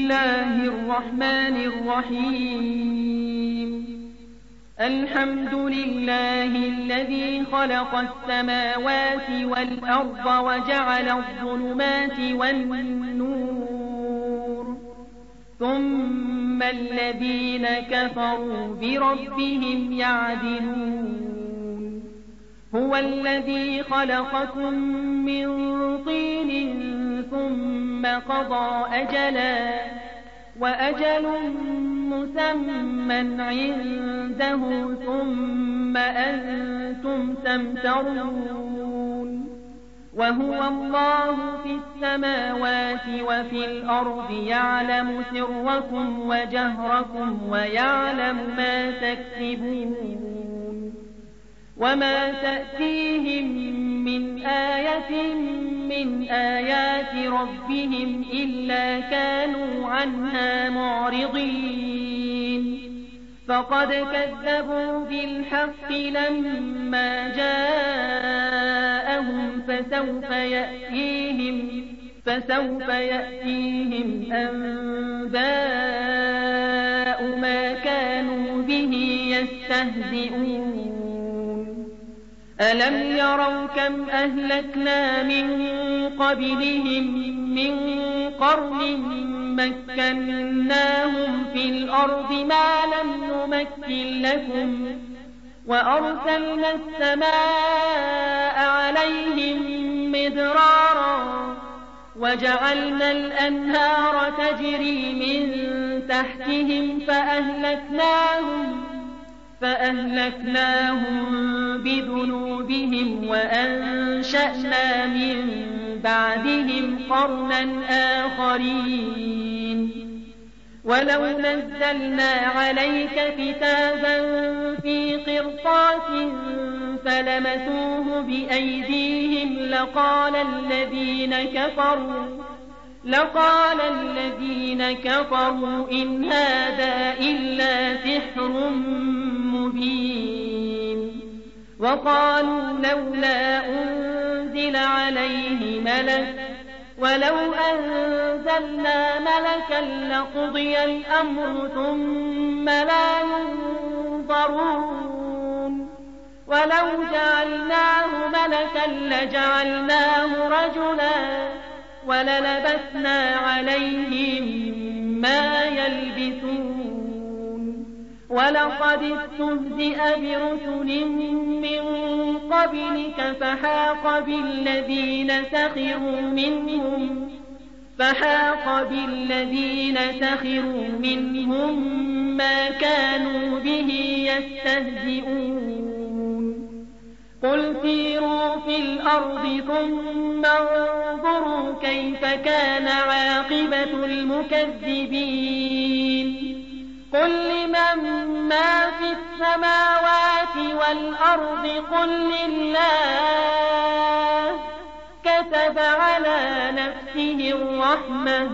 الله الرحمن الرحيم الحمد لله الذي خلق السماوات والأرض وجعل الظلمات والنور ثم الذين كفروا بربهم يعدلون هو الذي خلقكم من طين ثم قضى أجلا وأجل مسمى عنده ثم أنتم تمترون وهو الله في السماوات وفي الأرض يعلم سركم وجهركم ويعلم ما تكسبون وما تأتيهم من آية من آيات ربهم إلا كانوا عنها معرضين فقد كذبوا بالحق لما جاءهم فسوف يأتيهم أنباء ما كانوا به يستهزئون ألم يروا كم أهلكنا من قبلهم من قرن مكناهم في الأرض ما لم نمكن لكم وأرسلنا السماء عليهم مدرارا وجعلنا الأنهار تجري من تحتهم فأهلكناهم بذنوبهم وأنشأنا من بعدهم قرنا آخرين ولو نزلنا عليك كتابا في قرطاس فلمسوه بأيديهم لقال الذين كفروا إن هذا إلا سحر مبين وقالوا لولا أنزل عليه ملك ولو أنزلنا ملكا لقضي الأمر ثم لا ينظرون ولو جعلناه ملكا لجعلناه رجلا وللبسنا عليهم ما يلبسون ولقد استهزئ برسل من قبلك فحاق بالذين سخروا منهم ما كانوا به يستهزئون قل سيروا في الأرض ثم انظروا كيف كان عاقبة المكذبين قل لمن ما في السماوات والأرض قل لله كتب على نفسه الرحمة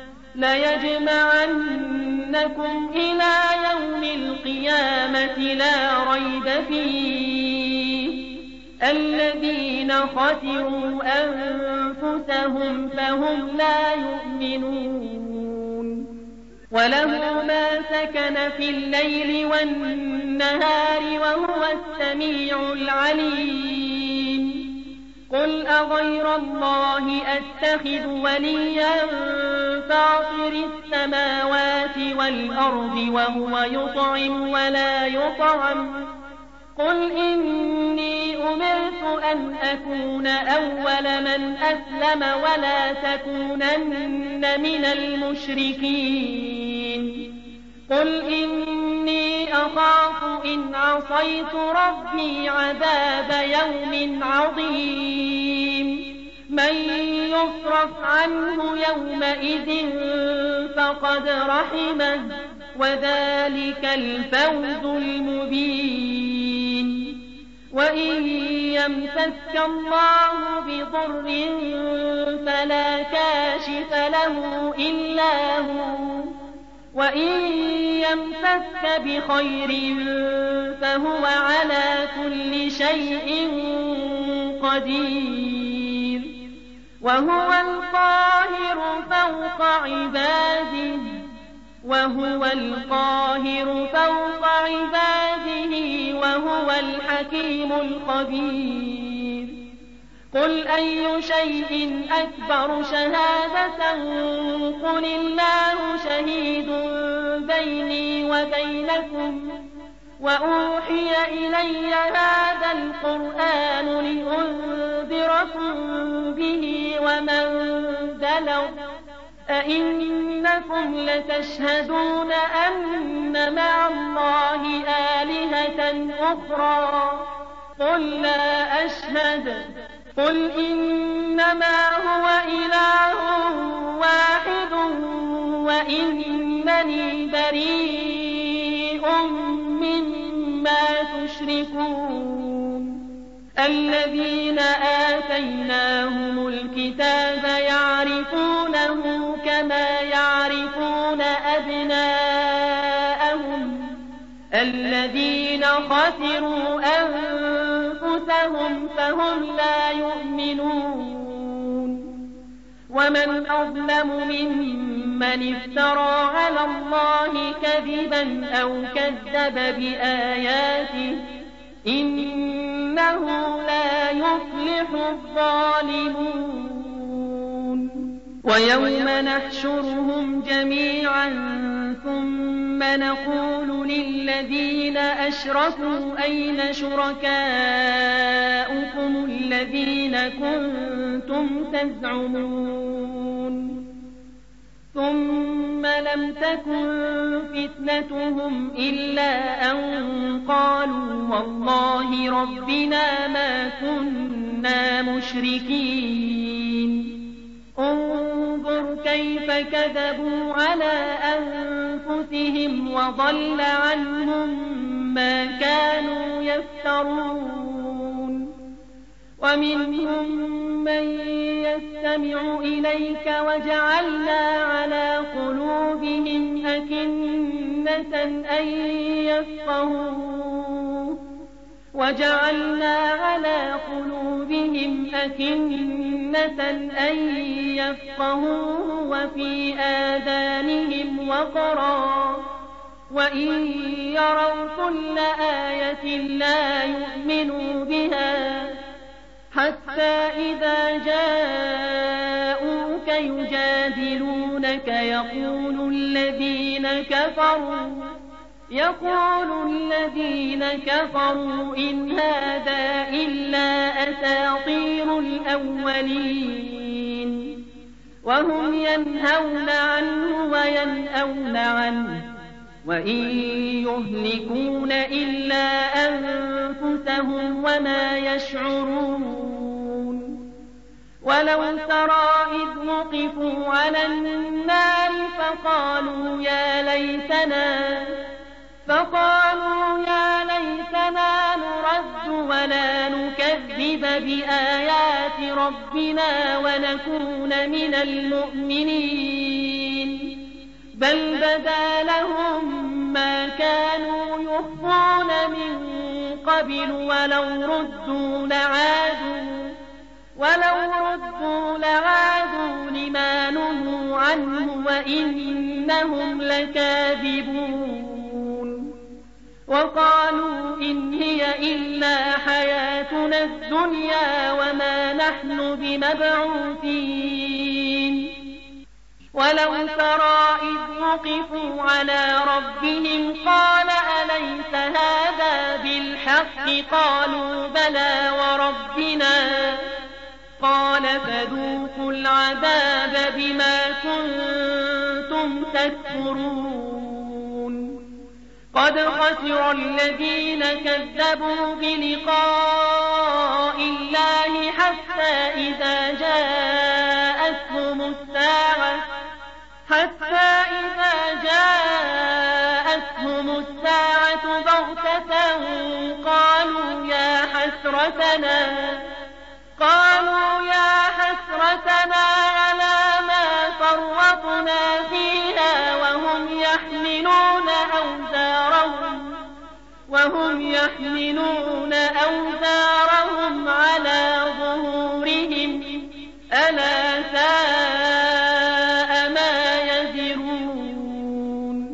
ليجمعنكم إلى يوم القيامة لا ريب فيه الذين خسروا أنفسهم فهم لا يؤمنون وله ما سكن في الليل والنهار وهو السميع العليم قل أغير الله أتخذ وليا فاطر السماوات والأرض وهو يطعم ولا يطعم قل إني أمرت أن أكون أول من أسلم ولا تكونن من المشركين قل إني أخاف إن عصيت ربي عذاب يوم عظيم من يصرف عنه يومئذ فقد رحمه وذلك الفوز المبين وإن يمسسك الله بضر فلا كاشف له إلا هو وإن يمسسك بخير فهو على كل شيء قدير وهو القاهر فوق عباده وهو القاهر فوق عباده وهو الحكيم الخبير قل أي شيء أكبر شهادة قل الله شهيد بيني وبينكم وأوحي إلي هذا القرآن لأنذركم به ومن بلغ أئنكم لتشهدون أن مع الله آلهة أخرى قل لا أشهد قل إنما هو إله واحد وإنني بريء مما تشركون الذين آتيناهم الكتاب يعرفونه كما يعرفون أبناءهم الذين خسروا أنفسهم فهم لا يؤمنون ومن أظلم ممن افترى على الله كذبا أو كذب بآياته إنه لا يفلح الظالمون ويوم نحشرهم جميعا ثم نقول للذين أشركوا أين شركاؤكم الذين كنتم تزعمون ثم لم تكن فتنتهم إلا أن قالوا والله ربنا ما كنا مشركين انظر كيف كذبوا على أنفسهم وضل عنهم ما كانوا يفترون ومنهم من يستمع إليك وجعلنا على قلوبهم أكنة أن يفقهوه وفي آذانهم وقرا وإن يروا كل آية لا يؤمنوا بها حتى إذا جاءوك يجادلونك يقول الذين كفروا إن هذا إلا أساطير الأولين وهم ينهون عنه وينأون عنه وإن يهلكون إلا أنفسهم وما يشعرون ولو ترى إذ وقفوا على النار فقالوا يا ليتنا نرد ولا نكذب بآيات ربنا ونكون من المؤمنين بل بدا لهم ما كانوا يخفون من قبل ولو ردوا لعادوا لما نهوا عنه وإنهم لكاذبون وقالوا إن هي إلا حياتنا الدنيا وما نحن بمبعوثين ولو ترى إذ وقفوا على ربهم قال أليس هذا بالحق قالوا بلى وربنا قال فذوقوا العذاب بما كنتم تكفرون قد خسر الذين كذبوا بلقاء الله حتى إذا جاءتهم الساعة بغتة قالوا يا حسرتنا على ما فرطنا فيها وهم يحملون أوزارهم على ظهورهم ألا ساء ما يزرون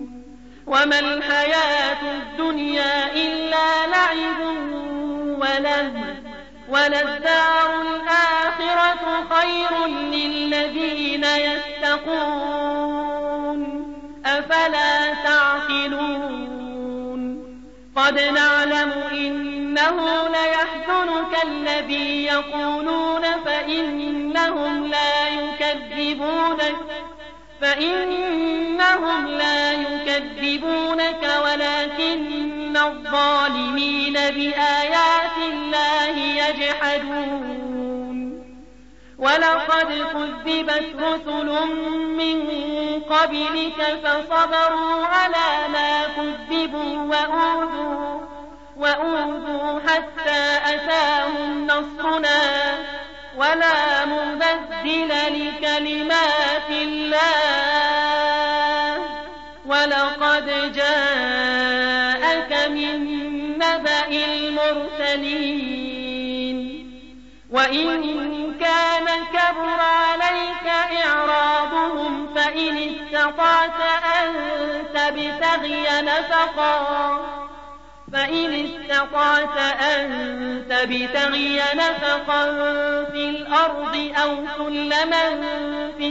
وما الحياة الدنيا إلا لعب ولهو وللدار الآخرة خير للذين يتقون أفلا تعقلون قد نعلم إنه ليحزنك الذي يقولون فإنهم لا يكذبونك ولكن الظالمين بآيات الله يجحدون ولقد كذبت رسل من قبلك فصبروا على ما كذبوا وأوذوا حتى أتاهم نصرنا ولا مبدل لكلمات الله ولقد جاءك من نبأ المرسلين وإن كان كبر عليك إعراضهم فإن استطعت أن تبتغي نفقا في الأرض أو سلما في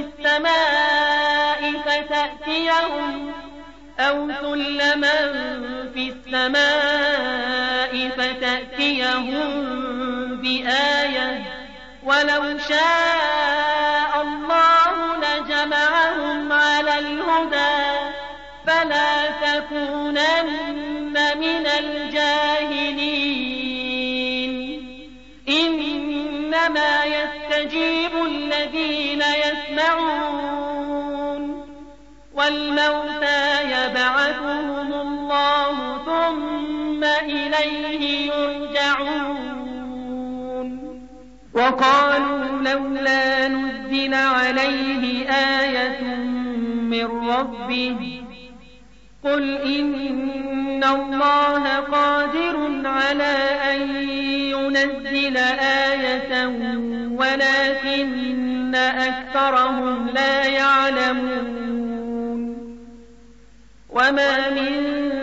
السماء فتأتيهم بآية ولو شاء الله لجمعهم على الهدى فلا تكونن من الجاهلين إنما يستجيب الذين يسمعون والموتى يبعثهم الله ثم إليه يرجعون وقالوا لولا نزل عليه آية من ربه قل إن الله قادر على أن ينزل آية ولكن أكثرهم لا يعلمون وما من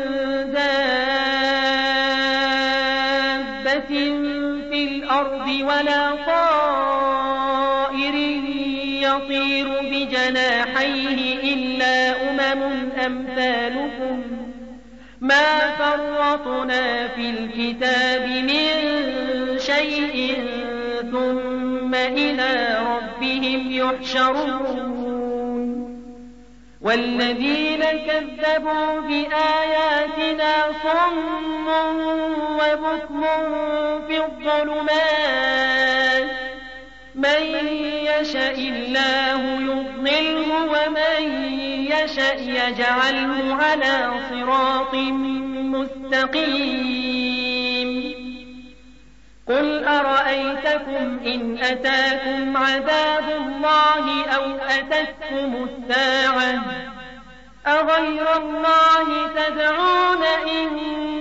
دابة في الأرض ولا طائر يطير بجناحيه إلا أمثالكم ما فرطنا في الكتاب من شيء ثم إلى ربهم يحشرون والذين كذبوا بآياتنا صم وبكم في الظلمات من يشاء الله يضلله ومن يشاء يجعله على صراط مستقيم قل أرأيتكم إن أتاكم عذاب الله أو أتتكم الساعة أغير الله تدعون إن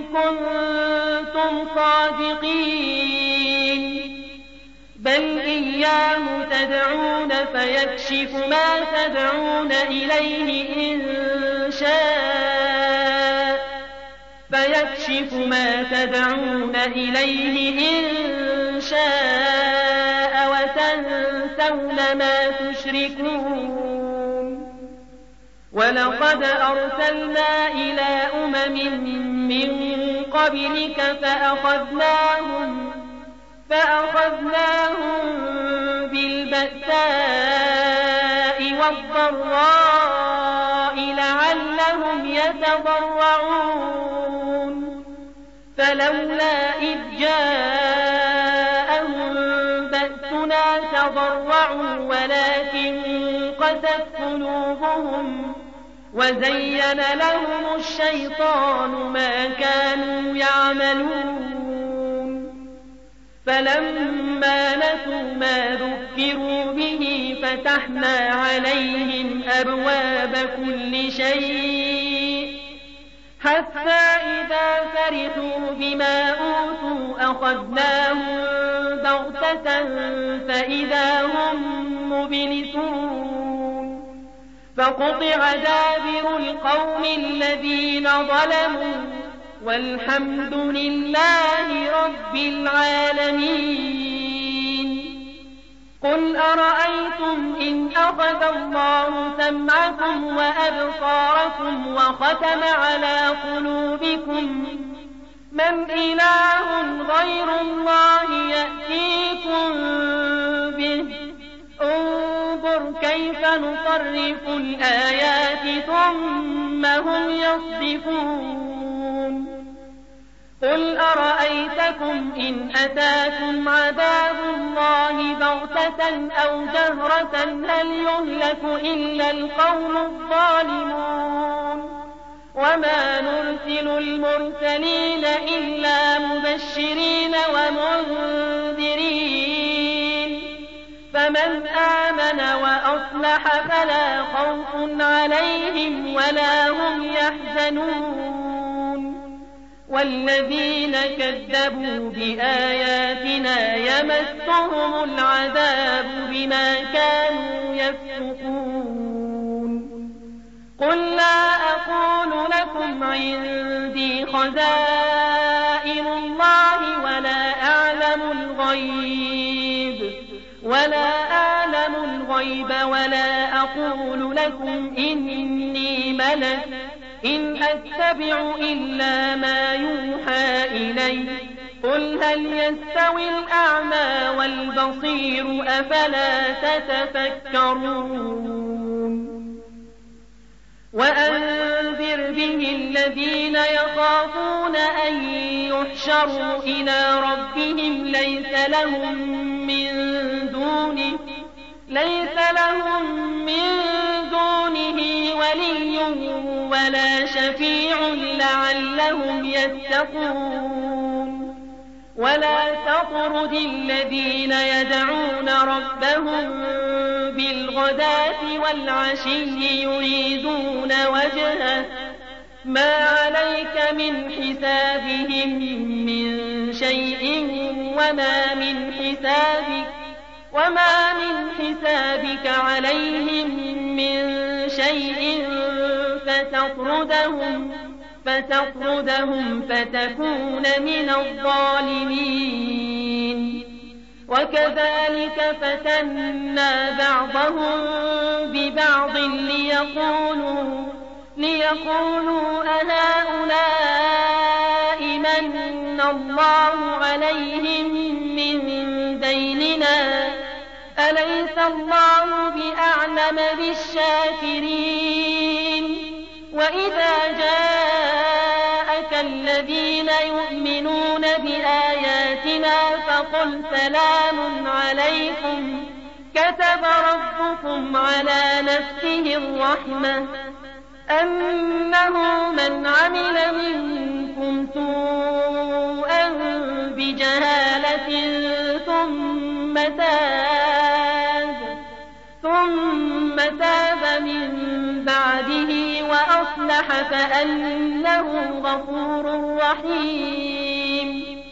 كنتم صادقين بل إياه تدعون فيكشف ما تدعون إليه إن شاء وتنسون ما تشركون ولقد أرسلنا إلى من قبلك فأخذناهم بالبأساء والضراء لعلهم يتضرعون فلولا إذ جاءهم بأسنا تضرعوا ولكن قست قلوبهم وزين لهم الشيطان ما كانوا يعملون فلما نسوا ما ذكروا به فتحنا عليهم أبواب كل شيء حتى إذا فرحوا بما أوتوا أخذناهم بغتة فإذا هم مبلسون فقطع دابر القوم القوم الذين ظلموا والحمد لله رب العالمين. قل أرأيتم إن أخذ الله سمعكم وأبصاركم وختم على قلوبكم من إله غير الله يأتيكم به انظر كيف نصرف الآيات ثم هم يصدفون. قل أرأيتكم إن أتاكم عذاب الله بغتة أو جهرة هل يهلك إلا القوم الظالمون. وما نرسل المرسلين إلا مبشرين ومنذرين فمن آمن وأصلح فلا خوف عليهم ولا هم يحزنون. والذين كذبوا بآياتنا يمسهم العذاب بما كانوا يفسقون. قل لا أقول لكم عندي خزائن الله ولا أعلم الغيب ولا أقول لكم إني ملك إن أتبع إلا ما يوحى إلي. قل هل يستوي الأعمى والبصير أفلا تتفكرون. وأنذر به الذين يخافون أن يحشروا إلى ربهم ليس لهم من دونه ولي ولا شفيع لعلهم يتقون. ولا تطرد الذين يدعون ربهم بالغداة والعشي يريدون وجهه ما عليك من حسابهم من شيء وما من حسابك عليهم من شيء فتطردهم فتكون من الظالمين. وكذلك فتنا بعضهم ببعض ليقولوا أهؤلاء من الله عليهم من بيننا أليس الله بأعلم بالشاكرين. وإذا جاءك الذين يؤمنون بآياتنا فقل سلام عليكم كتب ربكم على نفسه الرحمة أنه من عمل منكم سوءا بجهالة ثم تاب من بعده وأصلح فأنه غفور رحيم.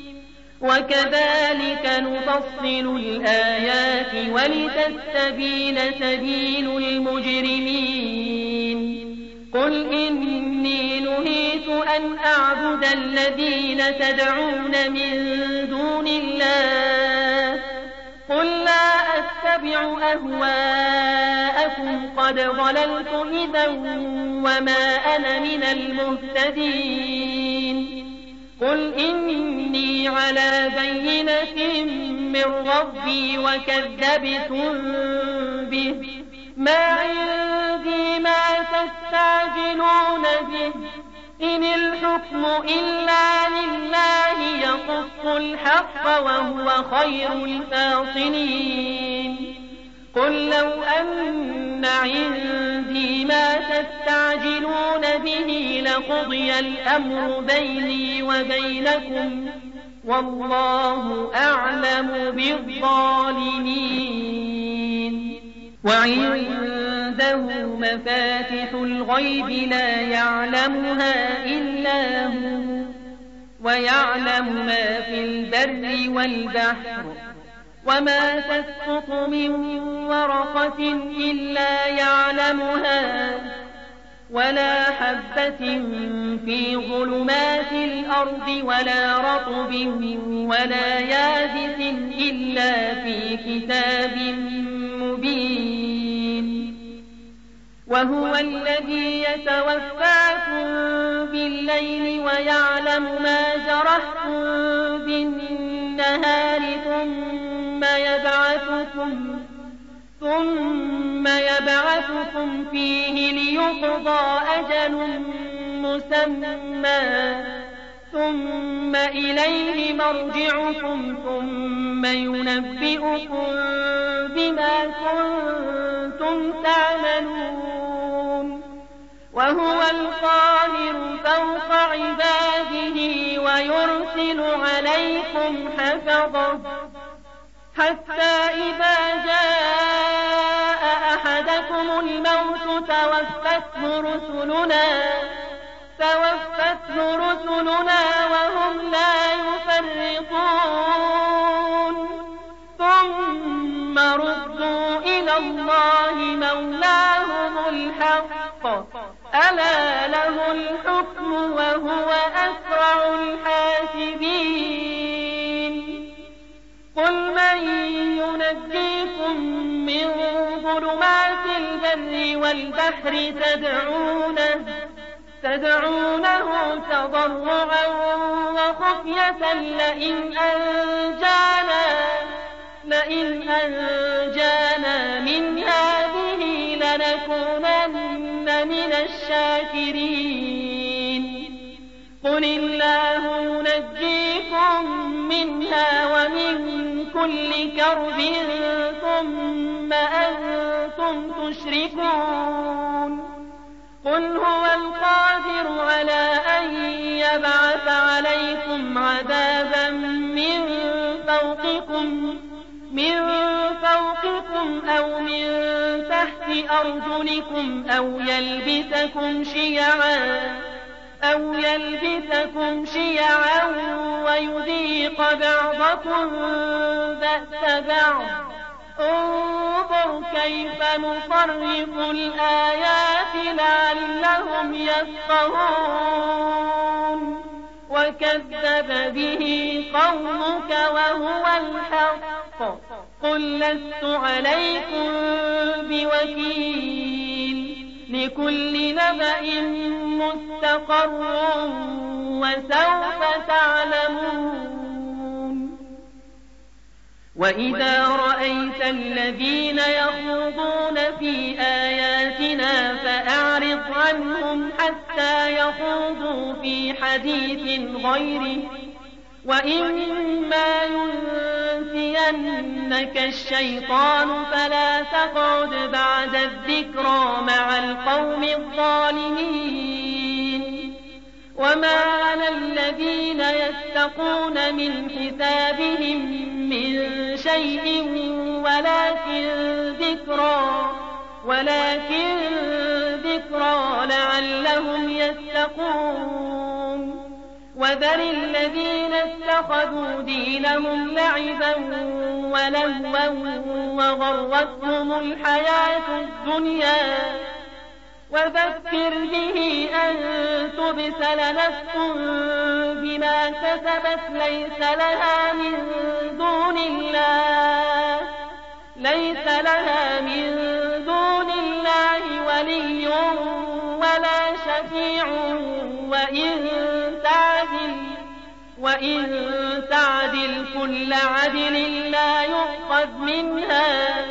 وكذلك نفصل الآيات ولتستبين سبيل المجرمين. قل إني نهيت أن أعبد الذين تدعون من دون الله قل لا أتبع أهواءكم قد ضللت إذا وما أنا من المهتدين. قل إني على بينة من ربي وكذبتم به ما عندي ما تستعجلون به إن الحكم إلا لله يقص الحق وهو خير الفاصلين. قل لو أن عندي ما تستعجلون به لقضي الأمر بيني وبينكم والله أعلم بالظالمين. وعنده مفاتح الغيب لا يعلمها إلا هو ويعلم ما في البر والبحر وما تسقط من ورقة إلا يعلمها ولا حبة في ظلمات الأرض ولا رطب ولا يابس إلا في كتاب مبين. وهو الذي يتوفاكم بالليل ويعلم ما جرحتم بالنهار ثم يبعثكم فيه ليقضى أجل مسمى ثم إليه مرجعكم ثم ينبئكم بما كنتم تعملون. وهو القاهر فوق عباده ويرسل عليكم حفظه حتى إذا جاء أحدكم الموت توفته رسلنا وهم لا يفرطون ثم ردوا إلى الله مولاهم الحق ألا له الحكم وهو أسرع الحاسبين. قل من ينجيكم من ظلمات البر والبحر تدعونه تضرعا وخفية لئن أنجانا من هذه لنكونن من الشاكرين. قل الله ينجيكم منها ومن كل كرب ثم أنتم تشركون. قل هو القادر على أن يبعث عليكم عذابا من فوقكم أو من تحت أرجلكم أو يلبسكم شيعا ويذيق بعضكم بأس بعض. انظر كيف نصرف الآيات لعلهم يفقهون. وكذب به قومك وهو الحق قل لست عليكم بوكيل. لكل نبأ مستقر وسوف تعلمون. وإذا رأيت الذين يخوضون في آياتنا فأعرض عنهم حتى يخوضوا في حديث غيره وإما ينسينك الشيطان فلا تقعد بعد الذكرى مع القوم الظالمين. وما على الذين يتقون من حسابهم من شيء ولكن ذكرى لعلهم يتقون. وذر الذين اتخذوا دينهم لعبا ولهوا وغرتهم الحياة الدنيا وذكر به أن تبسل نفس بما كسبت ليس لها من دون الله ولي ولا شفيع وإن تعدل كل عدل لا يؤخذ منها.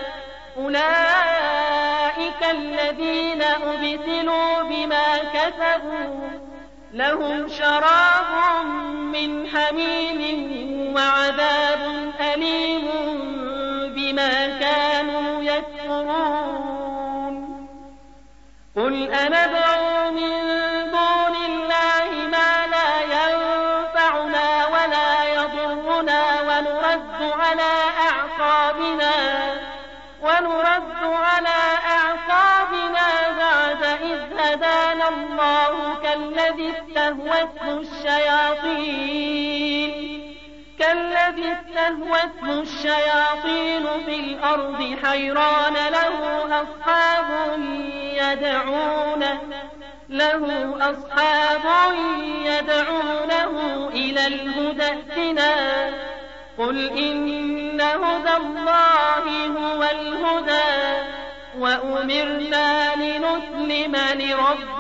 أولئك الذين أبسلوا بما كسبوا لهم شراب من حميم وعذاب أليم بما كانوا يكفرون. قل أندعو من دون الله ما لا ينفعنا ولا يضرنا ونرد على أعقابنا بعد إذ هدانا الله كالذي استهوته الشياطين في الأرض حيران له أصحاب له أصحاب يدعونه إلى الهدى ائتنا قل إن هدى الله هو الهدى وأمرنا لنسلم لرب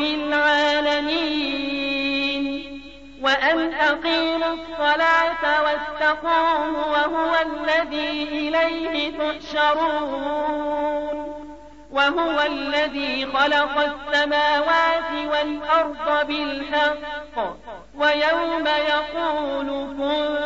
العالمين وأن أقيموا الصلاة واتقوه وهو الذي إليه تحشرون وهو الذي خلق السماوات والأرض بالحق ويوم يقول كن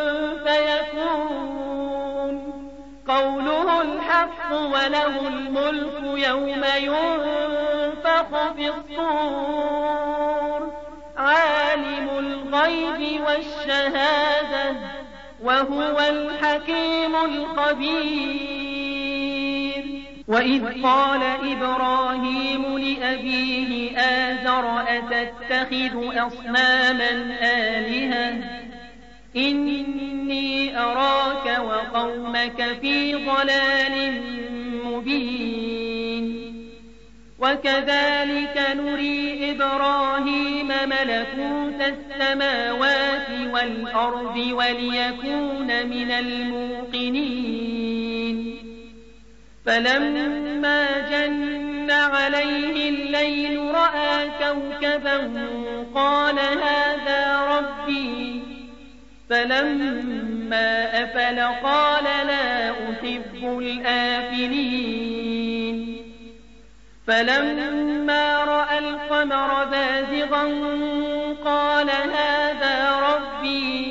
فيكون قوله الحق وله الملك يوم ينفخ في الصور عالم الغيب والشهادة وهو الحكيم الخبير وإذ قال إبراهيم لأبيه آزر أتتخذ أصناما آلهة إني أراك وقومك في ضلال مبين وكذلك نري إبراهيم ملكوت السماوات والأرض وليكون من الموقنين فلما جن عليه الليل رأى كوكبا قال هذا ربي فلما أفل قال لا أحب الآفلين فلما رأى القمر بازغا قال هذا ربي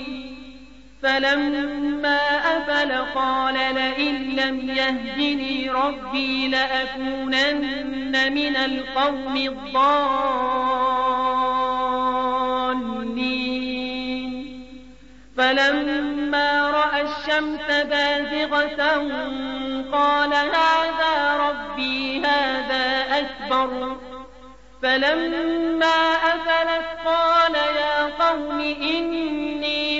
فلما أفل قال لئن لم يهدني ربي لأكونن من القوم الضالين فلما رأى الشمس بازغة قال هذا ربي هذا أكبر فلما أفلت قال يا قوم إني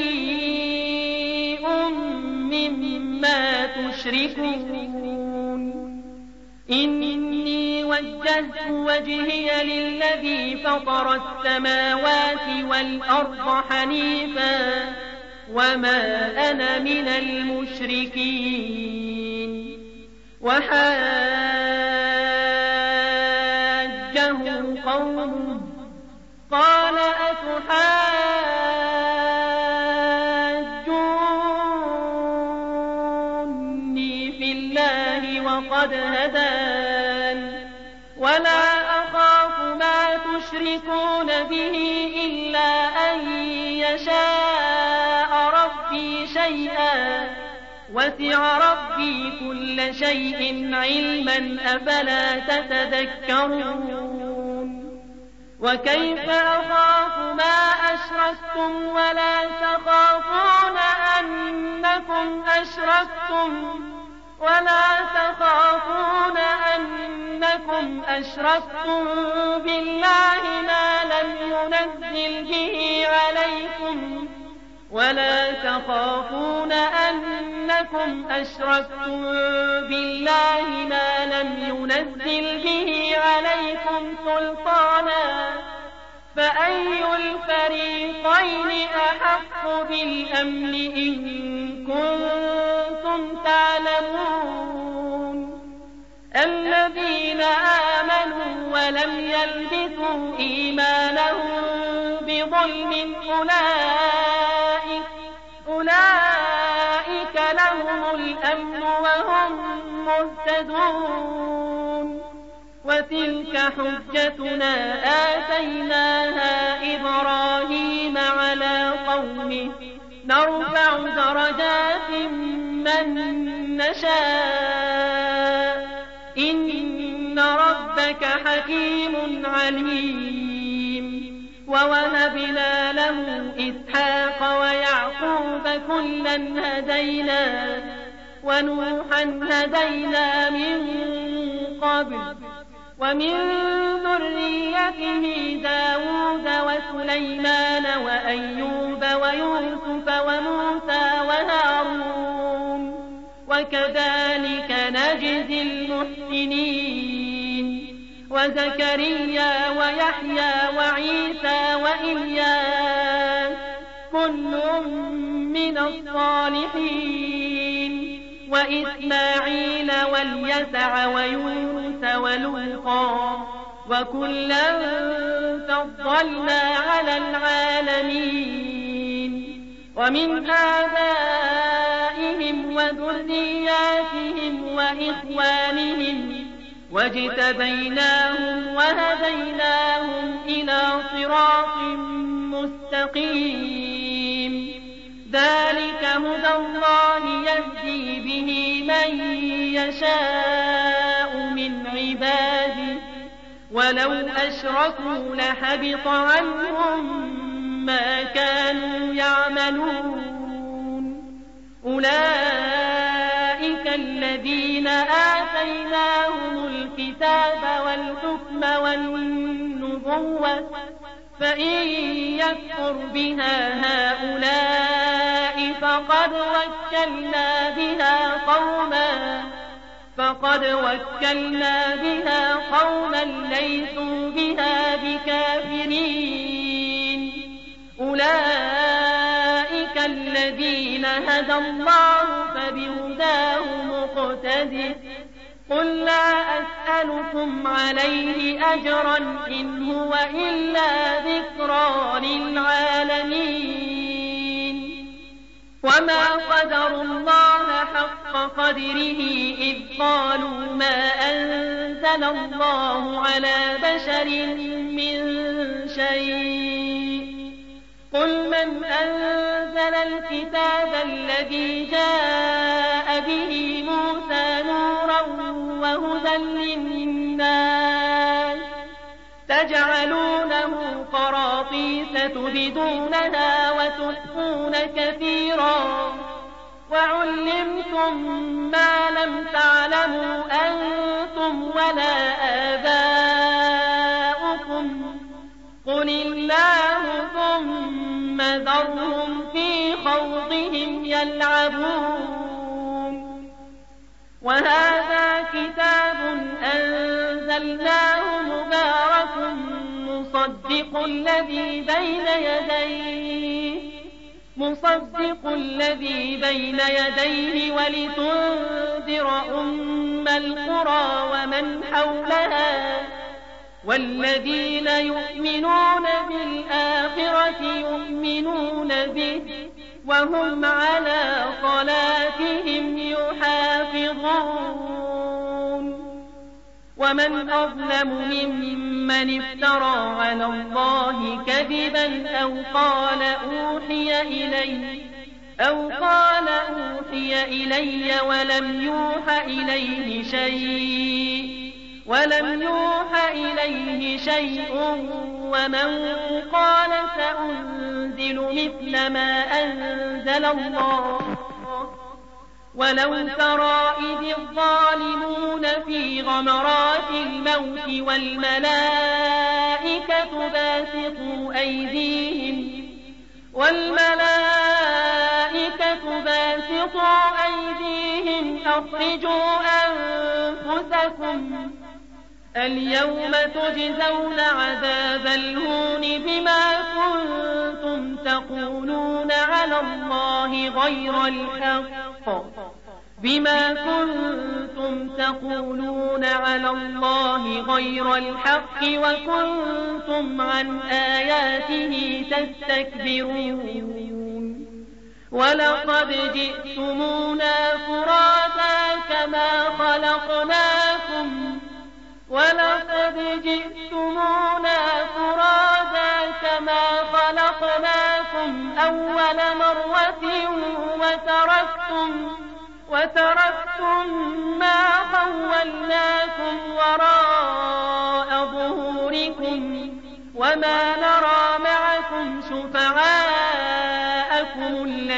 بريء مما تشركون إني وجهت وجهي للذي فطر السماوات والأرض حنيفا وما أنا من المشركين وحاجه قومه قال أتحاجوني في الله وقد هدان ولا أخاف ما تشركون به إلا أن يشاء ربي شيئا وسع ربي كل شيء علما أفلا تتذكرون وكيف أخاف ما أشركتم ولا تخافون أنكم أشركتم بالله ما لم ينزل به عليكم ولا تخافون أنكم أشركتم بالله ما لم ينزل به عليكم سلطانا فأي الفريقين أحق بالأمن إن كنتم تعلمون الذين آمنوا ولم يلبسوا إيمانهم بظلم أولئك لهم الأمن وهم مهتدون وتلك حجتنا آتيناها إبراهيم على قومه نرفع درجات من نشاء إن ربك حكيم عليم ووهبنا له إسحاق ويعقوب كلا هدينا ونوحا هدينا من قبل ومن ذريته داود وسليمان وأيوب ويوسف وموسى وهارون وكذلك نجزي المحسنين وزكريا ويحيى وعيسى وإلياس كل من الصالحين وإسماعيل واليسع ويونس ولوطا وكلا فضلنا على العالمين ومن آبائهم وذرياتهم وإخوانهم واجتبيناهم وهديناهم إلى صراط مستقيم ذلك هدى الله يهدي به من يشاء من عباده ولو أشركوا لحبط عنهم ما كانوا يعملون أولئك الذين آتيناهم الكتاب والحكم والنبوة فإن يكفر بها هؤلاء فقد وكلنا بها قوما ليسوا بها بكافرين أولئك الذين هدى الله فبهداه مقتدر قل لا أسألكم عليه أجرا إن هو إلا ذكرى للعالمين وما قدروا الله حق قدره إذ قالوا ما أنزل الله على بشر من شيء قل من أنزل الكتاب الذي جاء به موسى نورا وهدى للناس تجعلونه قراطيس تبدونها وتخفون كثيرا وعلمتم ما لم تعلموا أنتم ولا آباؤكم قل الله ثم ذرهم في خوضهم يلعبون وهذا كتاب أنزلناه مبارك مصدق الذي بين يديه ولتنذر أم القرى ومن حولها والذين يؤمنون بالآخرة يؤمنون به وهم على صلاتهم يحافظون ومن أظلم ممن افترى على الله كذبا أو قال أوحي إلي ولم يوحى إليه شيء ومن قال سأنزل مثل ما أنزل الله ولو ترى إذ الظالمون في غمرات الموت والملائكة باسطوا أيديهم أخرجوا أنفسكم اليوم تجزون عذاب الهون بما كنتم تقولون على الله غير الحق وكنتم عن آياته تستكبرون ولقد جئتمونا فرادا كما خلقناكم أول مرة وتركتم ما خولناكم وراء ظهوركم وما نرى معكم شفعاءكم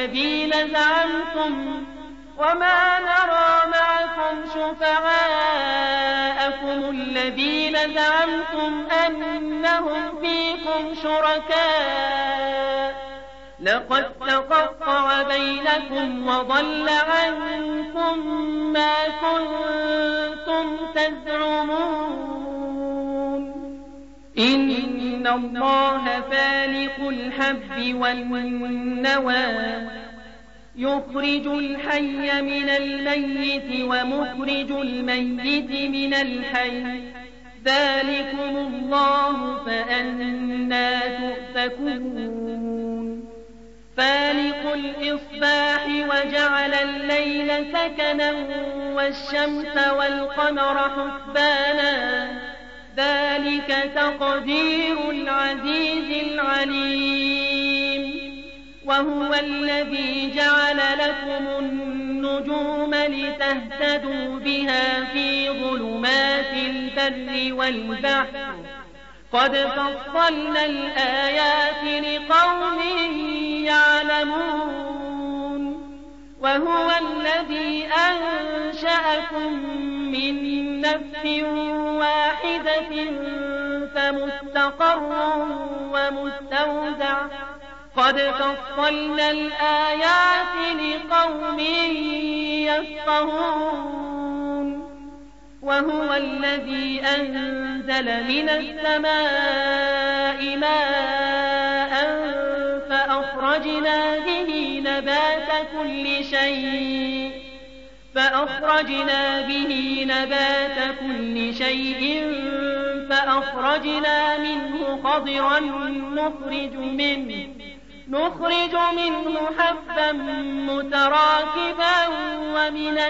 الذين زعمتم أنهم فيكم شركاء لقد تقطع بينكم وضل عنكم ما كنتم تزعمون إن الله فالق الحب والنوى يخرج الحي من الميت ومخرج الميت من الحي ذلكم الله فأنى تؤفكون فالق الإصباح وجعل الليل سكنا والشمس والقمر حسبانا ذلك تقدير العزيز العليم وهو الذي جعل لكم النجوم لتهتدوا بها في ظلمات البر والبحر قد فصلنا الآيات لقوم يعلمون وهو الذي أنشأكم من نفس واحدة فمستقر ومستودع قد فصلنا الآيات لقوم يفقهون وهو الذي أنزل من السماء ماء فأخرجنا به نبات كل شيء فأخرجنا منه خضرا نخرج منه حبا متراكبا ومن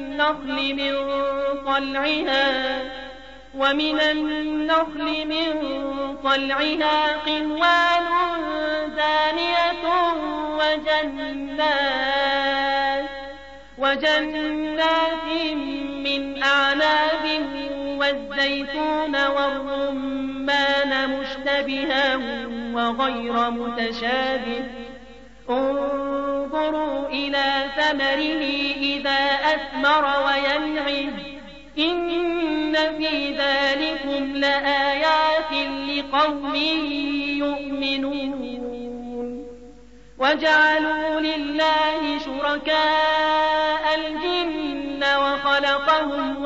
النخل من طلعها قنوان دانية وجنات من أعناب والزيتون والرمان مشتبها وغير متشابه انظروا إلى ثمره إذا أثمر وينعم إن في ذلكم لآيات لقوم يؤمنون وجعلوا لله شركاء الجن وخلقهم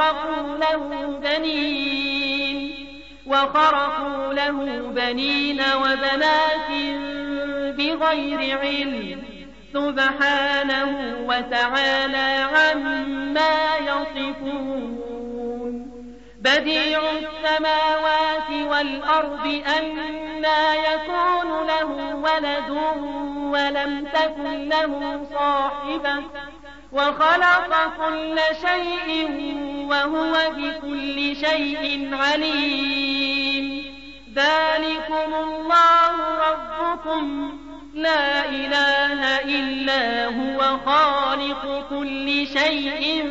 وخرقوا له بنين وبنات بغير علم سبحانه وتعالى عما يصفون بديع السماوات والأرض أنى يكون له ولد ولم تكن له صاحبة وخلق كل شيء وهو بكل شيء عليم ذلكم الله ربكم لا إله إلا هو خالق كل شيء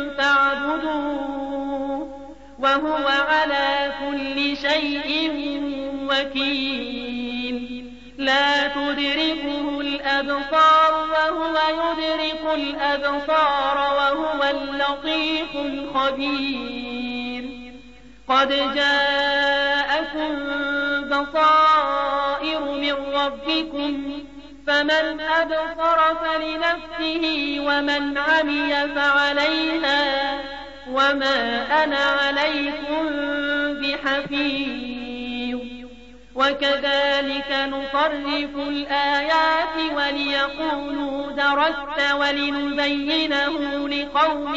فاعبدوه وهو على كل شيء وكيل لا تدركه الأبصار وهو يدرك الأبصار وهو اللطيف الخبير قد جاءكم بصائر من ربكم فمن أبصر فلنفسه ومن عمي فعليها وما أنا عليكم بحفيظ وكذلك نصرف الآيات وليقولوا درست ولنبينه لقوم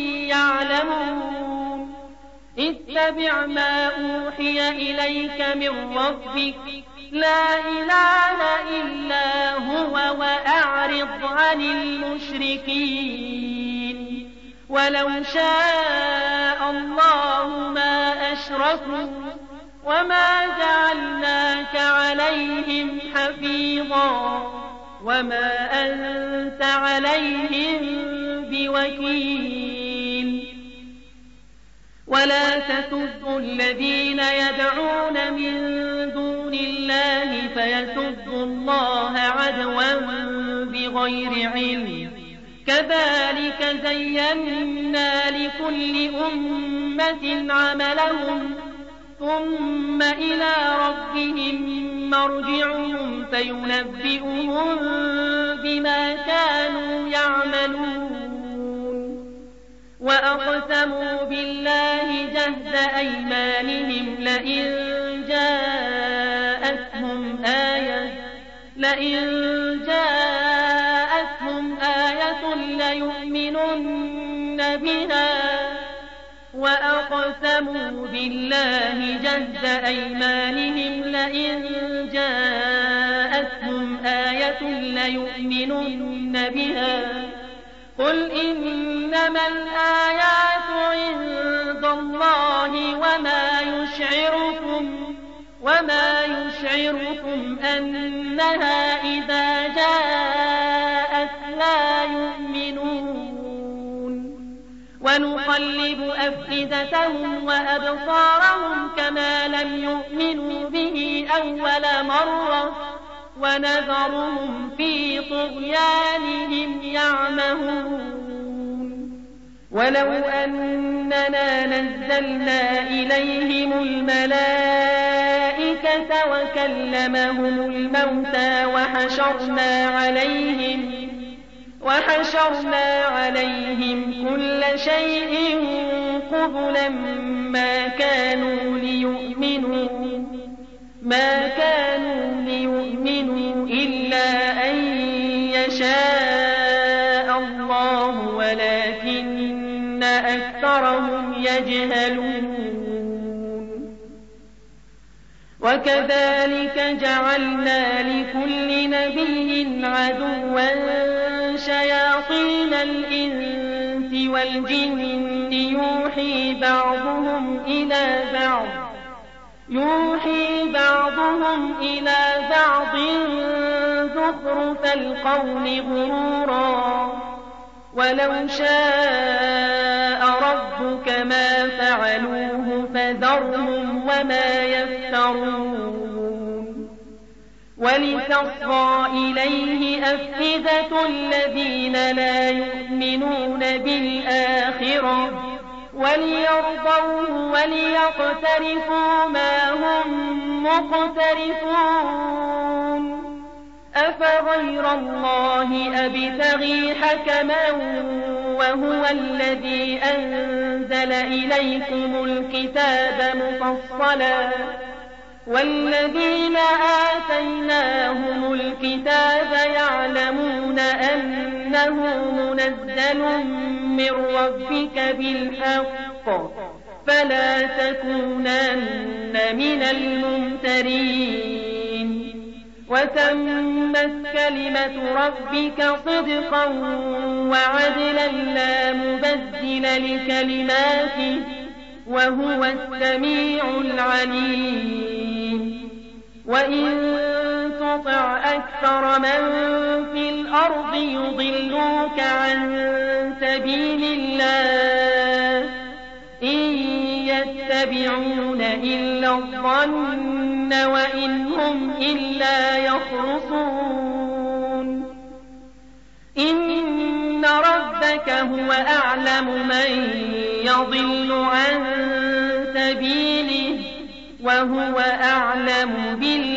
يعلمون اتبع ما أوحي إليك من ربك لا إله إلا هو وأعرض عن المشركين ولو شاء الله ما أشركوا وما جعلناك عليهم حفيظا وما أنت عليهم بوكيل ولا تسبوا الذين يدعون من دون الله فيسبوا الله عدوا بغير علم كذلك زينا لكل أمة عملهم ثم إلى ربهم مرجعهم فينبئهم بما كانوا يعملون وأقسموا بالله جهد أيمانهم لئن لئن جاءتهم آية ليؤمنن بها وأقسموا بالله جهد أيمانهم لئن جاءتهم آية ليؤمنن بها قل إنما الآيات عند الله وما يشعركم أنها إذا جاءت لا يؤمنون ونقلب أفئدتهم وأبصارهم كما لم يؤمنوا به أول مرة ونذرهم في طغيانهم يعمهون ولو أننا نزلنا إليهم الملائكة وكلمهم الموتى وحشرنا عليهم كل شيء قبلا ما كانوا ليؤمنوا إلا أن يشاء الله ولكن أكثرهم يجهلون وكذلك جعلنا لكل نبي عدوا شياطين الإنس والجن يوحي بعضهم إلى بعض زخرف القول غرورا ولو شاء ربك ما فعلوه فذرهم وما يفترون ولتصغى إليه أفئدة الذين لا يؤمنون بالآخرة وليرضوه وليقترفوا ما هم مقترفون أفغير الله أبتغي حكما وهو الذي أنزل إليكم الكتاب مفصلا والذين آتيناهم الكتاب يعلمون أنه منزل من ربك بالحق فلا تكونن من الممترين وتمت كلمة ربك صدقا وعدلا لا مبدل لكلماته وهو السميع العليم وإن تطع أكثر من في الأرض يضلوك عن سبيل الله إن يتبعون إلا الظن وإن هم إلا يخرصون إن ربك هو أعلم من يضل عن سبيله وهو أعلم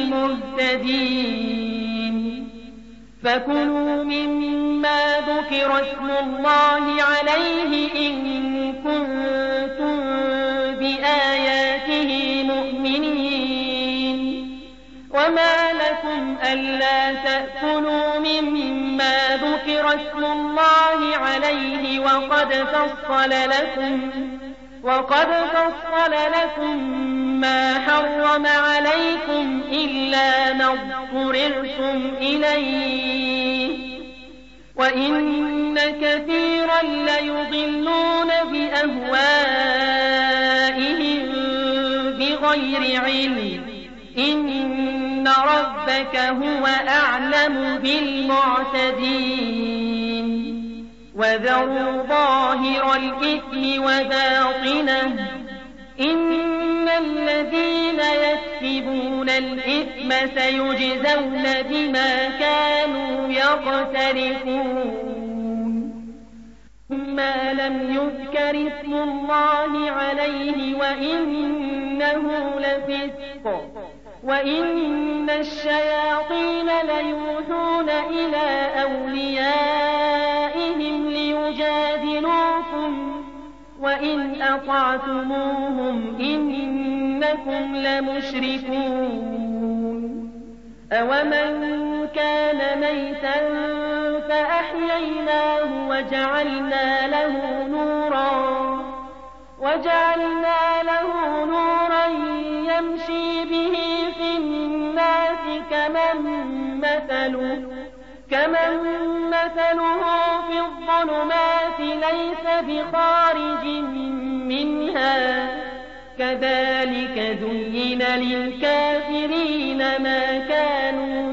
بالمهتدين فكلوا مما ذكر اسم الله عليه إن كنتم بآياته مؤمنين وما لكم ألا تأكلوا مما ذكر اسم الله عليه وقد فصل لكم ما حرم عليكم إلا ما اضطررتم إليه وإن كثيرا ليضلون بأهوائهم بغير علم إن ربك هو أعلم بالمعتدين وذروا ظاهر الإثم وباطنه إن الذين يكسبون الإثم سيجزون بما كانوا يقترفون ما لم يذكر اسم الله عليه وإنه لفسق وإن الشياطين ليوحون إلى أوليائهم ليجادلوكم وإن أطعتموهم إنكم لمشركون أومن كان ميتا فأحييناه وجعلنا له نورا يمشي به في الناس كمن مثله في الظلمات ليس بخارج منها كذلك زين للكافرين ما كانوا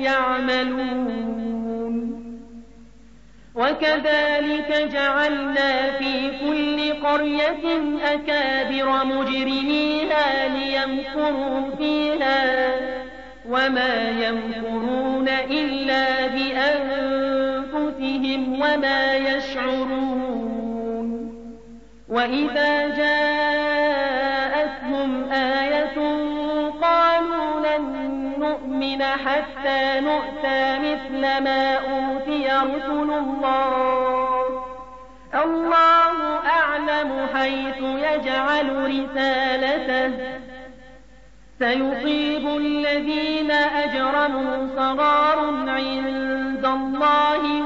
يعملون وكذلك جعلنا في كل قرية أكابر مجرميها ليمكروا فيها وما يمكرون إلا بأنفسهم وما يشعرون وإذا جاءتهم آية قالوا لن نؤمن حتى نؤتى مثل ما أوتي رسل الله أعلم حيث يجعل رسالته سيصيب الذين أجرموا صغار عند الله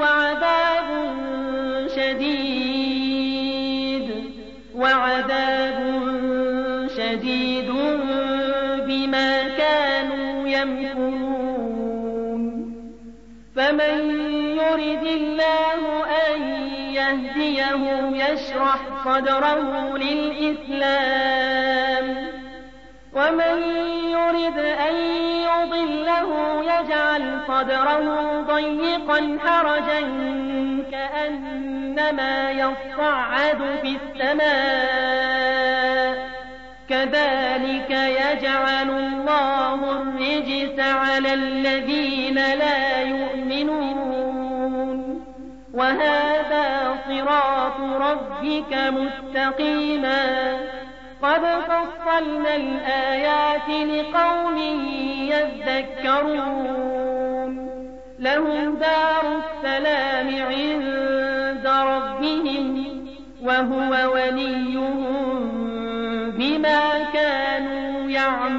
وعذاب شديد بما كانوا يمكرون فمن يرد الله أن يهديه يشرح صدره للإسلام ومن يرد أن يضله يجعل صدره ضيقا حرجا كأنما يصعد في السماء كذلك يجعل الله الرجس على الذين لا يؤمنون وهذا صراط ربك مستقيما قد فصلنا الآيات لقوم يذكرون لهم دار السلام عند ربهم وهو وليهم بما كانوا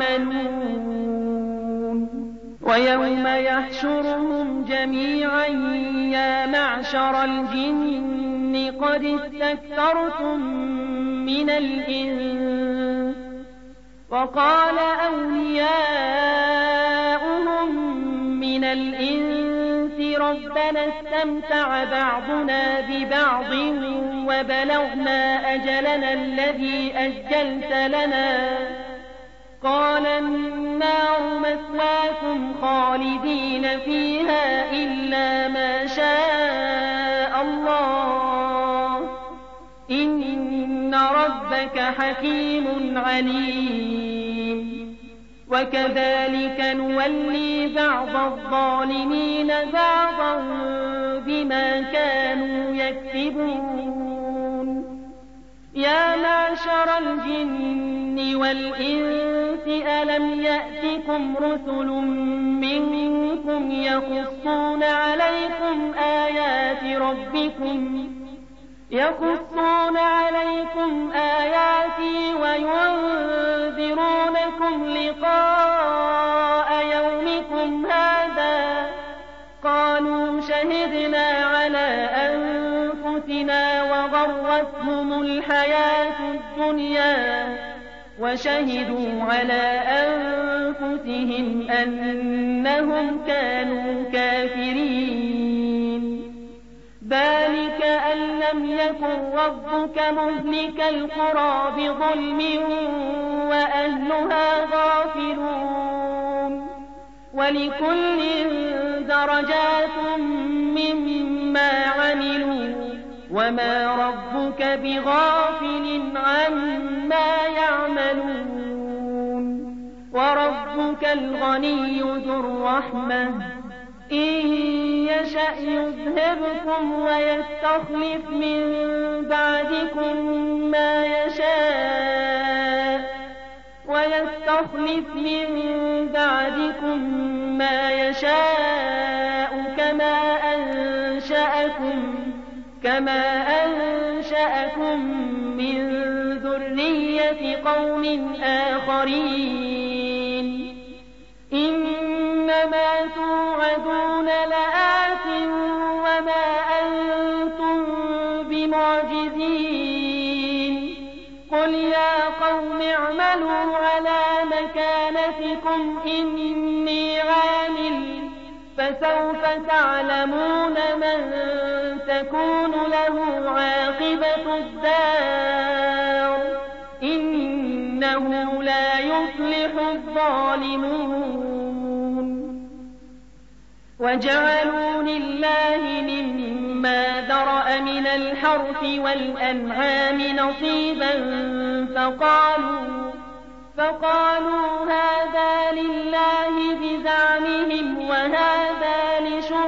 يعملون ويوم يحشرهم جميعا يا معشر الجن قد استكثرتم من الإنس وقال أولياؤهم من الإنس ربنا استمتع بعضنا ببعض وبلغنا أجلنا الذي أجلت لنا قال النار مثواكم خالدين فيها إلا ما شاء الله إن ربك حكيم عليم وكذلك نولي بعض الظالمين بعضا بما كانوا يكسبون يا معشر الجن والإنس ألم يأتكم رسل منكم يقصون عليكم آياتي وينذرونكم لقاء يومكم هذا قالوا شهدنا على أنفسنا وغرتهم الحياة الدنيا وشهدوا على أنفسهم أنهم كانوا كافرين ذلك أن لم يكن ربك مهلك القرى بظلم وأهلها غافلون ولكل درجات مما عملوا وما ربك بغافل عما يعملون وربك الغني ذو الرحمة إن يشأ يذهبكم ويستخلف من بعدكم ما يشاء كما أنشأكم من ذرية قوم آخرين إنما توعدون اعملوا على مكانتكم إني عامل فسوف تعلمون من تكون له عاقبة الدار إنه لا يفلح الظالمون. وجعلوا لله مما ذرأ من الحرث والأنعام نصيبا فقالوا هذا لله بزعمهم وهذا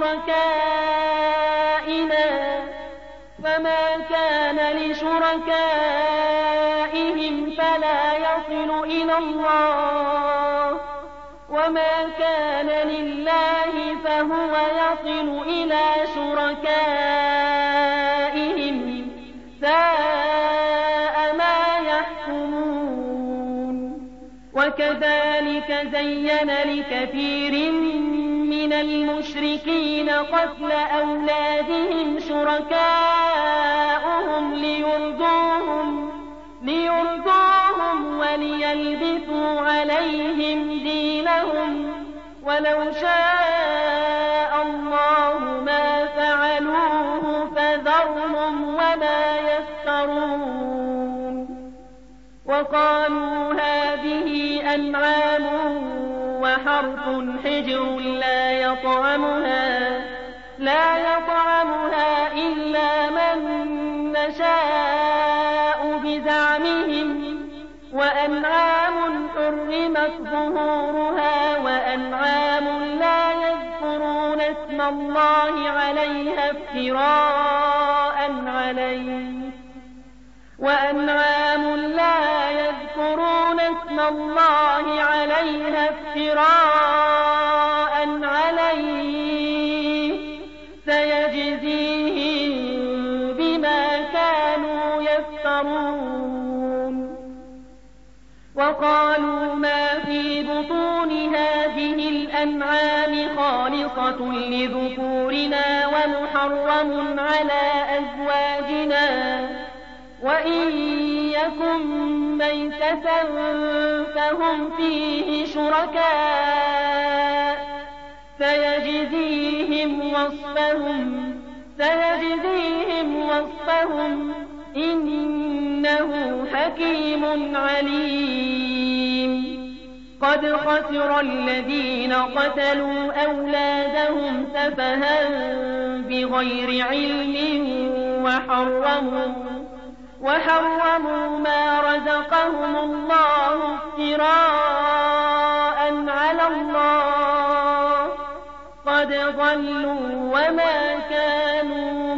لشركائنا فما كان لشركائهم فلا يصل إلى الله وما كان لله فهو يصل إلى شركائهم ساء ما يحكمون. وكذلك زين لكثير من المشركين قتل أولادهم شركاؤهم ليرضوهم وليلبسوا عليهم دينهم ولو شاء الله ما فعلوه فذرهم وما يفترون. وقالوا هذه أنعام وحرث حجر لا يطعمها إلا من نشاء بزعمهم وأنعام حرمت ظهورها وأنعام لا يذكرون اسم الله عليها افتراء عليه سيجزيهم بما كانوا يفترون. وقالوا ما في بطون هذه الأنعام خالصة لذكورنا ومحرم على أزواجنا وإن يكن ميتة فهم فيه شركاء سيجزيهم وصفهم إنه حكيم عليم. قد خسر الذين قتلوا أولادهم سفها بغير علم وحرموا ما رزقهم الله افتراء على الله قد ضلوا وما كانوا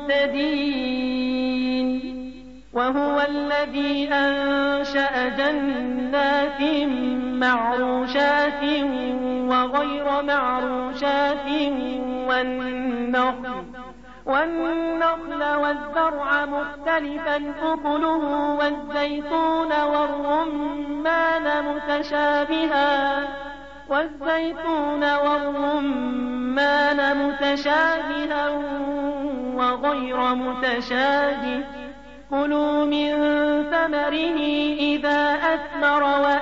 مهتدين. وهو الذي أنشأ جنات معروشات وغير معروشات والنخل والزرع مختلفا أكله والزيتون والرمان متشابها وغير متشابه كلوا من ثمره إذا أثمر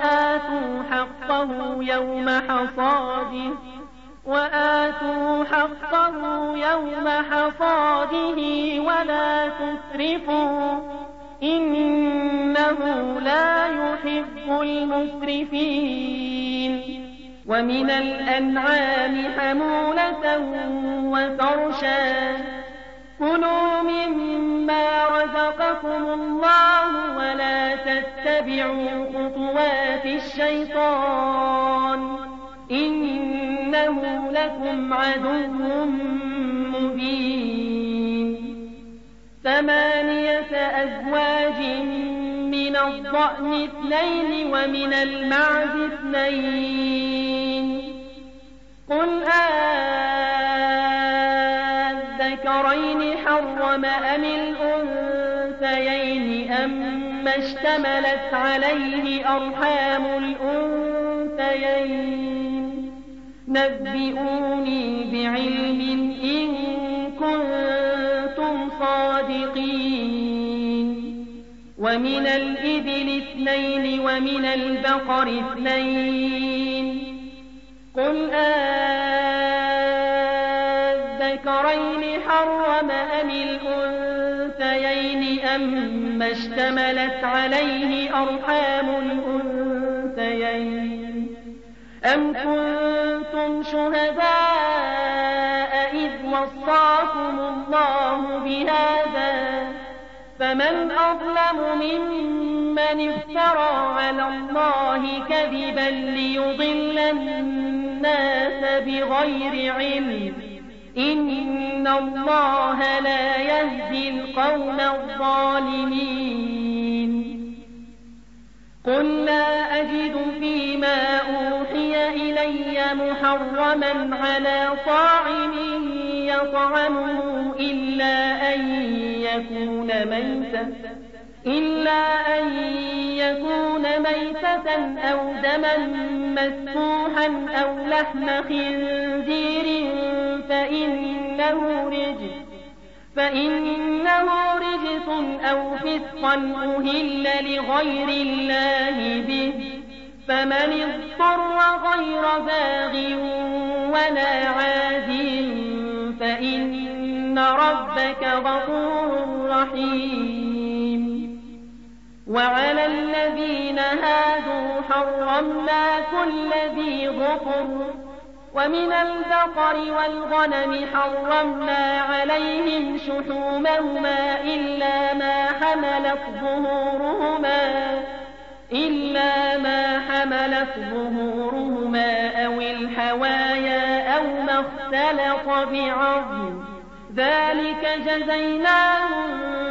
وآتوا حقه يوم حصاده ولا تسرفوا إنه لا يحب المسرفين. ومن الأنعام حمولة وفرشا كلوا مما رزقكم الله ولا تتبعوا خطوات الشيطان إنه لكم عدو مبين. 8 أزواج من الضأن 2 ومن المعز 2 قل الذكرين حرم أم الأنثيين أما اشتملت عليه أرحام الأنثيين نبئوني بعلم إن كنتم صادقين. ومن الإبل 2 ومن البقر 2 قل الذكرين حرم أم الأنثيين أم اشتملت عليه أرحام الأنثيين أم كنتم شهداء إذ وصاكم الله بهذا فمن أظلم ممن افترى على الله كذبا ليضل الناس بغير علم إن الله لا يهدي القوم الظالمين قل لا أجد فيما أوحي إلي محرما على طاعم يطعمه إلا أن يكون ميتة أو دما مسفوحا أو لحم خنزير فإنه رجس أو فسقا أهل لغير الله به فمن اضطر غير باغ ولا عاد فإن ربك غفور رحيم وعلى الذين هادوا حرمنا كل ذي ظفر ومن البقر والغنم حرمنا عليهم شحومهما إلا ما حملت ظهورهما أو الحوايا أو ما اختلط بعظم ذلك جزيناهم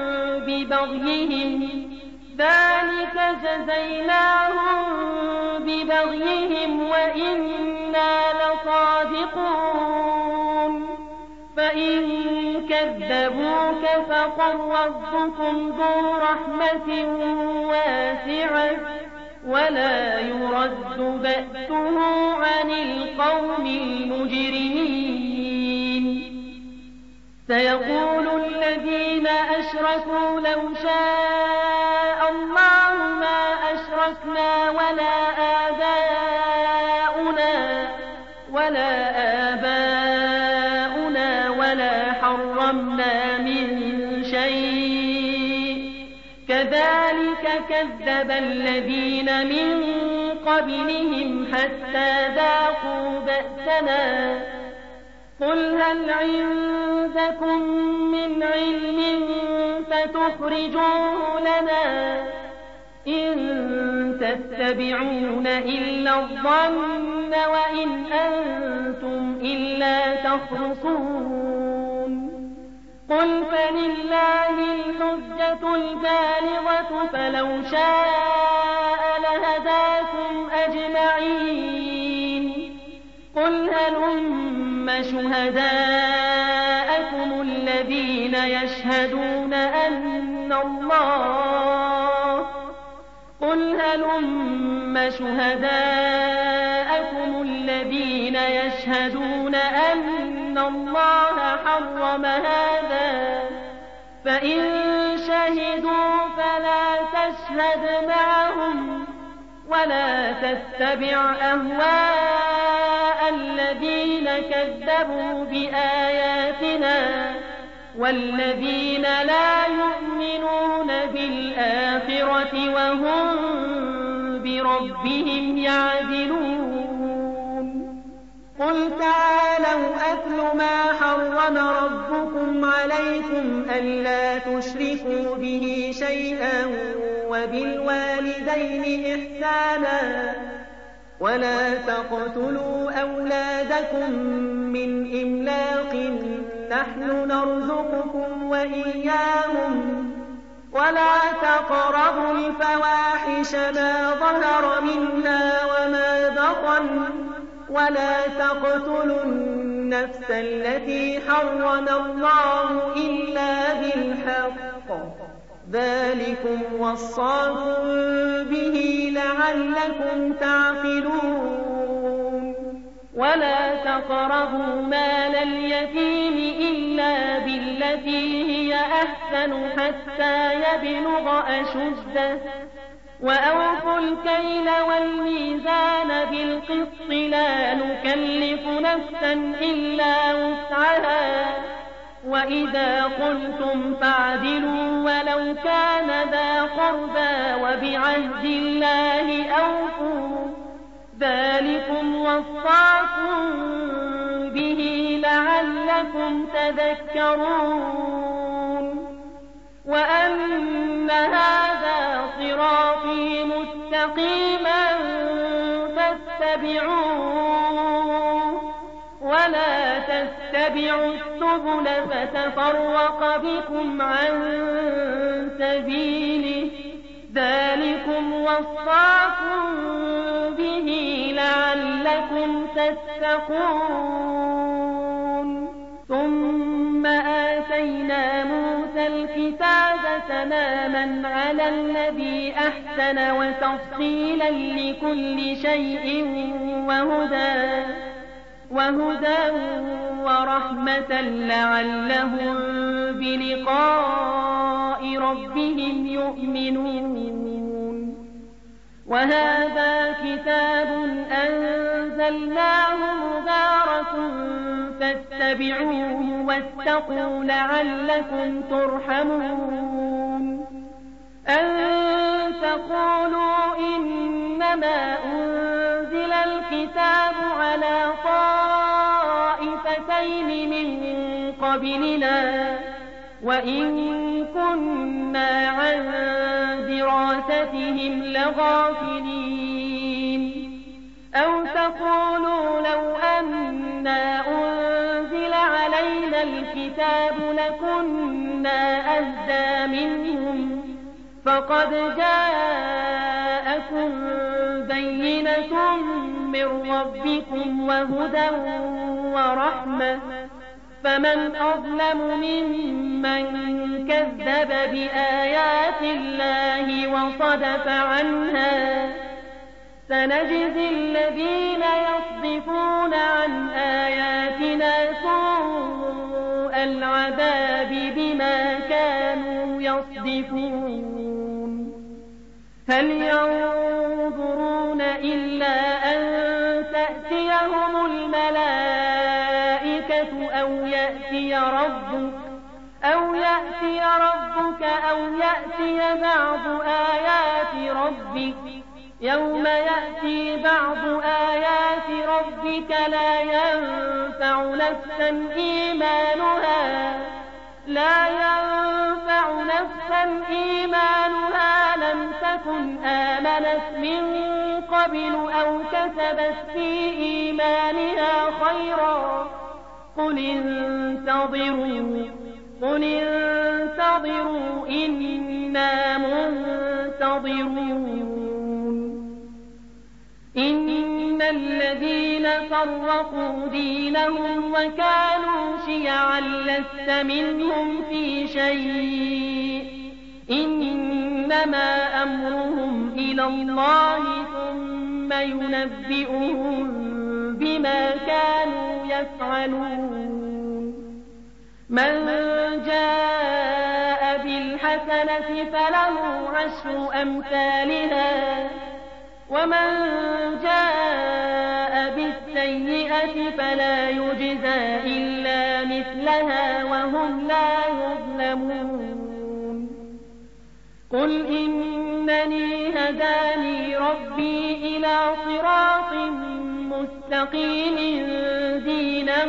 ببغيهم وإنا لصادقون فإن كذبوك فقل ربكم ذو رحمة واسعة ولا يرد بأسه عن القوم المجرمين سيقول الذين أشركوا لو شاء الله ما أشركنا ولا آباؤنا ولا حرمنا من شيء كذلك كذب الذين من قبلهم حتى ذاقوا بأسنا قل هل عندكم من علم فتخرجوه لنا إن تتبعون إلا الظن وإن أنتم إلا تخرصون قل فلله الحجة البالغة فلو شاء لهداكم أجمعين قل هلم شهداءكم الذين يشهدون أن الله حرم هذا فإن شهدوا فلا تشهد معهم ولا تتبع أهواء الذين كذبوا بآياتنا والذين لا يؤمنون بالآخرة وهم بربهم يعدلون قل تعالوا أتل ما حرم ربكم عليكم ألا تشركوا به شيئا وبالوالدين إحسانا ولا تقتلوا أولادكم من إملاق نحن نرزقكم وإياهم ولا تقربوا الفواحش ما ظهر منها وما بطن ولا تقتلوا النفس التي حرم الله إلا بالحق ذلكم وصاكم به لعلكم تعقلون ولا تقربوا مال اليتيم إلا بالتي هي أحسن يحزن حتى يبلغ أشده وأوفوا الكيل والميزان بالقسط لا نكلف نفسا إلا وسعها وإذا قلتم فاعدلوا ولو كان ذا قربى وبعهد الله أوفوا ذلكم وصاكم به لعلكم تذكرون وأن هذا صراطي مستقيما فاتبعوه ولا تتبعوا السبل فتفرق بكم عن سبيله ذلكم وصاكم به لعلكم تتقون ثم آتينا موسى الكتاب تماما على الذي أحسن وتفصيلا لكل شيء وهدى ورحمة لعلهم بلقاء ربهم يؤمنون وهذا كتاب أنزلناه مبارك فاتبعوه واتقوا لعلكم ترحمون أن تقولوا إنما أنزل الكتاب على طائفتين من قبلنا وإن كنا عن دراستهم لغافلين أو تقولوا لو أنا أنزل علينا الكتاب لكنا أهدى منهم فقد جاءكم بينة من ربكم وهدى ورحمة فمن أظلم ممن كذب بآيات الله وصدف عنها سنجزي الذين يصدفون عن آياتنا سوء العذاب بما كانوا يصدفون هل ينظرون إلا أن تأتيهم الملائكة أو يأتي ربك أو يأتي بعض آيات ربك يوم يأتي بعض آيات ربك لا ينفع نفسا إيمانها لم تكن آمنت من قبل أو كسبت في إيمانها خيرا قل انتظروا إنا منتظرون إن الذين فرقوا دينهم وكانوا شيعا لست منهم في شيء إنما أمرهم إلى الله ثم ينبئهم بما كانوا يفعلون من جاء بالحسنة فله عشر أمثالها ومن جاء بالسيئة فلا يجزى إلا مثلها وهم لا يظلمون قل إنني هداني ربي إلى صراط مستقيم دينا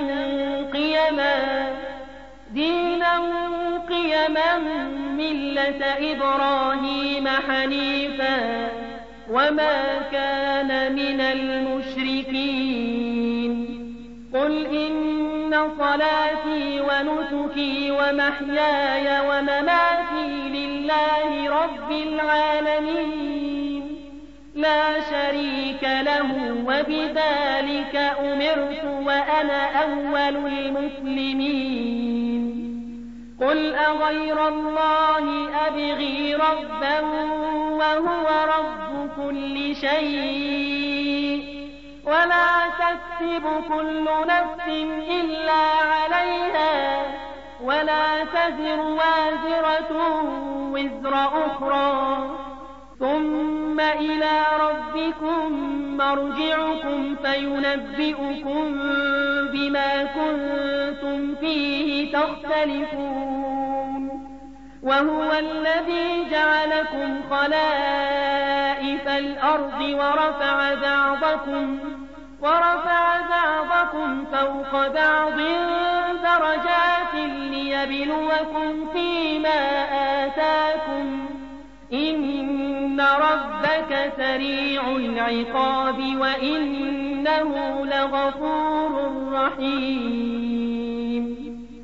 قيما ملة إبراهيم حنيفا وما كان من المشركين قل إن صلاتي ونسكي ومحياي ومماتي لله رب العالمين لا شريك له وبذلك أمرت وأنا أول المسلمين قل أغير الله أبغي ربا وهو رب كل شيء ولا تكسب كل نفس إلا عليها ولا تزر وازرة وزر أخرى ثم إلى ربكم مرجعكم فينبئكم بما كنتم فيه تختلفون وهو الذي جعلكم خلائف الأرض ورفع بعضكم فوق بعض درجات ليبلوكم فيما آتاكم إن ربك سريع العقاب وإنه لغفور رحيم